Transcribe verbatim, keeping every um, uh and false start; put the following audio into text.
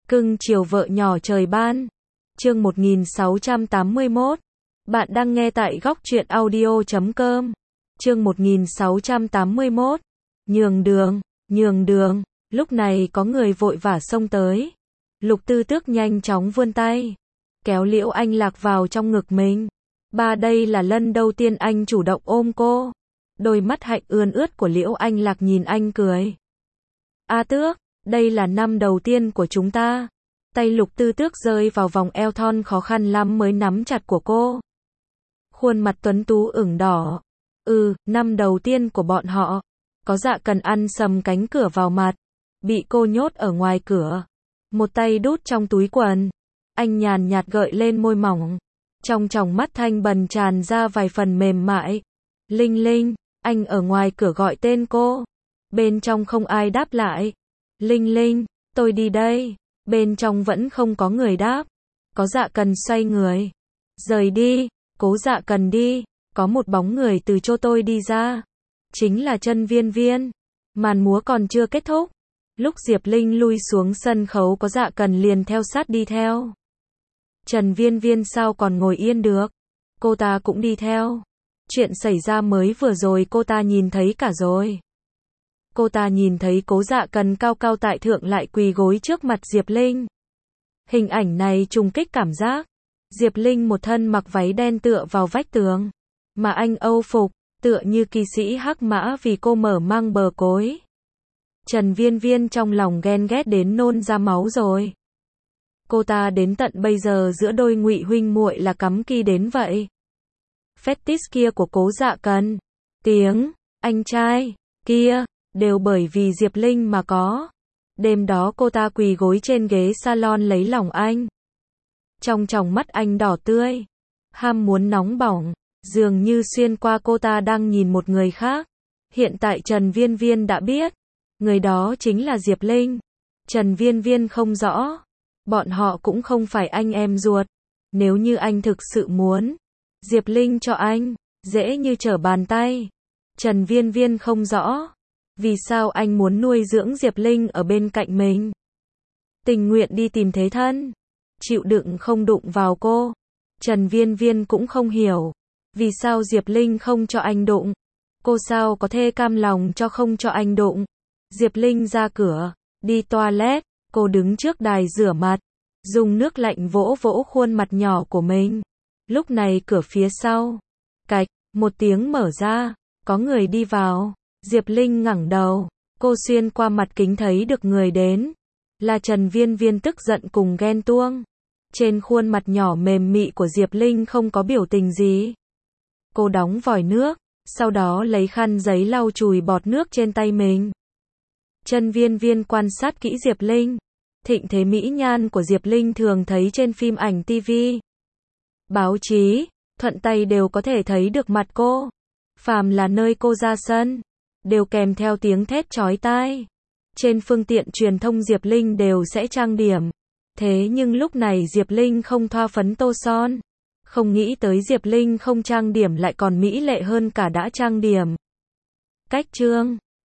Cưng chiều vợ nhỏ trời ban. Chương một nghìn sáu trăm tám mươi mốt. Bạn đang nghe tại góc truyện audio chấm com. Chương một nghìn sáu trăm tám mươi mốt. Nhường đường, nhường đường. Lúc này có người vội vã xông tới. Lục Tư Tước nhanh chóng vươn tay, kéo Liễu Anh Lạc vào trong ngực mình. Ba, đây là lần đầu tiên anh chủ động ôm cô. Đôi mắt hạnh ươn ướt của Liễu Anh Lạc nhìn anh cười. A Tước, đây là năm đầu tiên của chúng ta. Tay Lục Tư Tước rơi vào vòng eo thon khó khăn lắm mới nắm chặt của cô. Khuôn mặt tuấn tú ửng đỏ. Ừ, năm đầu tiên của bọn họ. Có Dạ Cần ăn sầm cánh cửa vào mặt, bị cô nhốt ở ngoài cửa. Một tay đút trong túi quần. Anh nhàn nhạt gợi lên môi mỏng. Trong tròng mắt thanh bần tràn ra vài phần mềm mại. Linh Linh, anh ở ngoài cửa gọi tên cô. Bên trong không ai đáp lại. Linh Linh, tôi đi đây. Bên trong vẫn không có người đáp. Có Dạ Cần xoay người, rời đi. Cố Dạ Cần đi. Có một bóng người từ chỗ tôi đi ra. Chính là Trần Viên Viên. Màn múa còn chưa kết thúc. Lúc Diệp Linh lui xuống sân khấu có Dạ Cần liền theo sát đi theo. Trần Viên Viên sao còn ngồi yên được. Cô ta cũng đi theo. Chuyện xảy ra mới vừa rồi cô ta nhìn thấy cả rồi. Cô ta nhìn thấy Cố Dạ Cần cao cao tại thượng lại quỳ gối trước mặt Diệp Linh. Hình ảnh này trùng kích cảm giác. Diệp Linh một thân mặc váy đen tựa vào vách tường. Mà anh Âu phục, tựa như kỳ sĩ hắc mã vì cô mở mang bờ cối. Trần Viên Viên trong lòng ghen ghét đến nôn ra máu rồi. Cô ta đến tận bây giờ giữa đôi Ngụy huynh muội là cắm kỳ đến vậy. Fetish kia của Cố Dạ Cần, tiếng anh trai kia đều bởi vì Diệp Linh mà có. Đêm đó cô ta quỳ gối trên ghế salon lấy lòng anh. Trong tròng mắt anh đỏ tươi, ham muốn nóng bỏng, dường như xuyên qua cô ta đang nhìn một người khác. Hiện tại Trần Viên Viên đã biết, người đó chính là Diệp Linh. Trần Viên Viên không rõ, bọn họ cũng không phải anh em ruột. Nếu như anh thực sự muốn, Diệp Linh cho anh, dễ như trở bàn tay. Trần Viên Viên không rõ, vì sao anh muốn nuôi dưỡng Diệp Linh ở bên cạnh mình. Tình nguyện đi tìm thế thân, chịu đựng không đụng vào cô. Trần Viên Viên cũng không hiểu, vì sao Diệp Linh không cho anh đụng. Cô sao có thể cam lòng cho không cho anh đụng. Diệp Linh ra cửa, đi toilet, cô đứng trước đài rửa mặt, dùng nước lạnh vỗ vỗ khuôn mặt nhỏ của mình. Lúc này cửa phía sau, cạch, một tiếng mở ra, có người đi vào. Diệp Linh ngẩng đầu, cô xuyên qua mặt kính thấy được người đến. Là Trần Viên Viên tức giận cùng ghen tuông. Trên khuôn mặt nhỏ mềm mị của Diệp Linh không có biểu tình gì. Cô đóng vòi nước, sau đó lấy khăn giấy lau chùi bọt nước trên tay mình. Trần Viên Viên quan sát kỹ Diệp Linh. Thịnh thế mỹ nhan của Diệp Linh thường thấy trên phim ảnh ti vi, báo chí, thuận tay đều có thể thấy được mặt cô. Phàm là nơi cô ra sân, đều kèm theo tiếng thét chói tai. Trên phương tiện truyền thông Diệp Linh đều sẽ trang điểm. Thế nhưng lúc này Diệp Linh không thoa phấn tô son. Không nghĩ tới Diệp Linh không trang điểm lại còn mỹ lệ hơn cả đã trang điểm. Cách chương